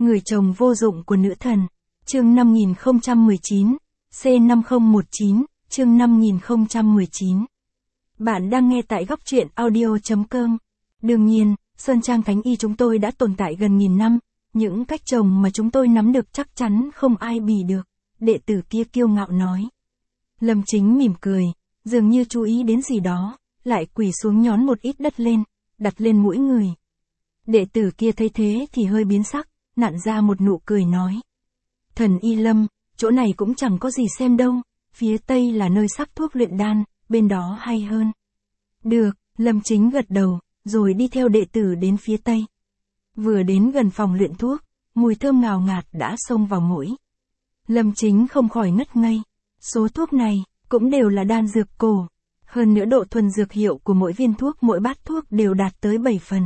Người chồng vô dụng của nữ thần. Chương 5019, C5019, chương 5019. Bạn đang nghe tại góc truyện audio.com. Đương nhiên, Sơn Trang Thánh Y chúng tôi đã tồn tại gần nghìn năm, những cách trồng mà chúng tôi nắm được chắc chắn không ai bì được, đệ tử kia kiêu ngạo nói. Lâm Chính mỉm cười, dường như chú ý đến gì đó, lại quỳ xuống nhón một ít đất lên, đặt lên mũi người. Đệ tử kia thấy thế thì hơi biến sắc, nặn ra một nụ cười nói. Thần Y Lâm, chỗ này cũng chẳng có gì xem đâu, phía tây là nơi sắc thuốc luyện đan, bên đó hay hơn. Được, Lâm Chính gật đầu, rồi đi theo đệ tử đến phía tây. Vừa đến gần phòng luyện thuốc, mùi thơm ngào ngạt đã xông vào mũi. Lâm Chính không khỏi ngất ngây. Số thuốc này, cũng đều là đan dược cổ. Hơn nữa độ thuần dược hiệu của mỗi viên thuốc mỗi bát thuốc đều đạt tới 7 phần.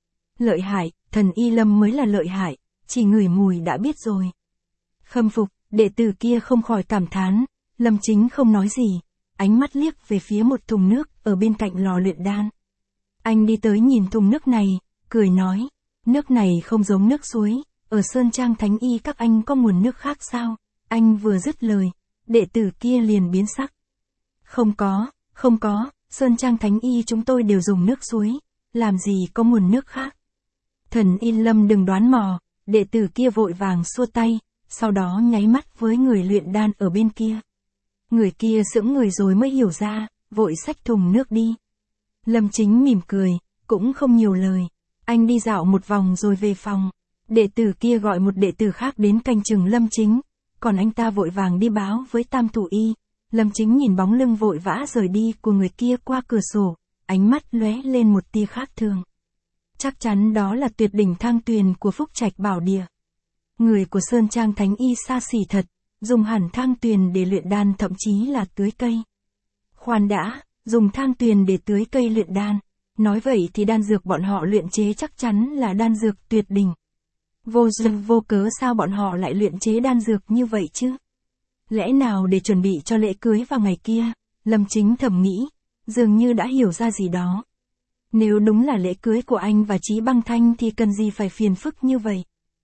Lợi hại, thần Y Lâm mới là lợi hại, chỉ ngửi mùi đã biết rồi. Khâm phục, đệ tử kia không khỏi cảm thán, Lâm Chính không nói gì, ánh mắt liếc về phía một thùng nước ở bên cạnh lò luyện đan. Anh đi tới nhìn thùng nước này, cười nói, nước này không giống nước suối, ở Sơn Trang Thánh Y các anh có nguồn nước khác sao? Anh vừa dứt lời, đệ tử kia liền biến sắc. Không có, Sơn Trang Thánh Y chúng tôi đều dùng nước suối, làm gì có nguồn nước khác. Thần Y Lâm đừng đoán mò, đệ tử kia vội vàng xua tay, sau đó nháy mắt với người luyện đan ở bên kia. Người kia sững người rồi mới hiểu ra, vội xách thùng nước đi. Lâm Chính mỉm cười, cũng không nhiều lời. Anh đi dạo một vòng rồi về phòng. Đệ tử kia gọi một đệ tử khác đến canh chừng Lâm Chính, còn anh ta vội vàng đi báo với Tam Thủ Y. Lâm Chính nhìn bóng lưng vội vã rời đi của người kia qua cửa sổ, ánh mắt lóe lên một tia khác thường. Chắc chắn đó là tuyệt đỉnh thang tuyền của Phúc Trạch Bảo Địa. Người của Sơn Trang Thánh Y xa xỉ thật, dùng hẳn thang tuyền để luyện đan thậm chí là tưới cây. Khoan đã, dùng thang tuyền để tưới cây luyện đan. Nói vậy thì đan dược bọn họ luyện chế chắc chắn là đan dược tuyệt đỉnh. Vô duyên vô cớ sao bọn họ lại luyện chế đan dược như vậy chứ? Lẽ nào để chuẩn bị cho lễ cưới vào ngày kia? Lâm Chính thầm nghĩ, dường như đã hiểu ra gì đó. Nếu đúng là lễ cưới của anh và Chí Băng Thanh thì cần gì phải phiền phức như vậy?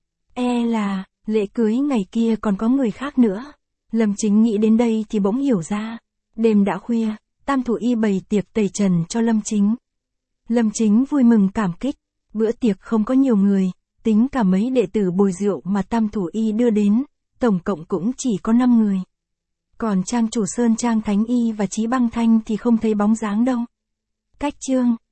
Là, lễ cưới ngày kia còn có người khác nữa. Lâm Chính nghĩ đến đây thì bỗng hiểu ra. Đêm đã khuya, Tam Thủ Y bày tiệc tẩy trần cho Lâm Chính. Lâm Chính vui mừng cảm kích, bữa tiệc không có nhiều người, tính cả mấy đệ tử bồi rượu mà Tam Thủ Y đưa đến, tổng cộng cũng chỉ có 5 người. Còn trang chủ Sơn Trang Thánh Y và Chí Băng Thanh thì không thấy bóng dáng đâu. Cách chương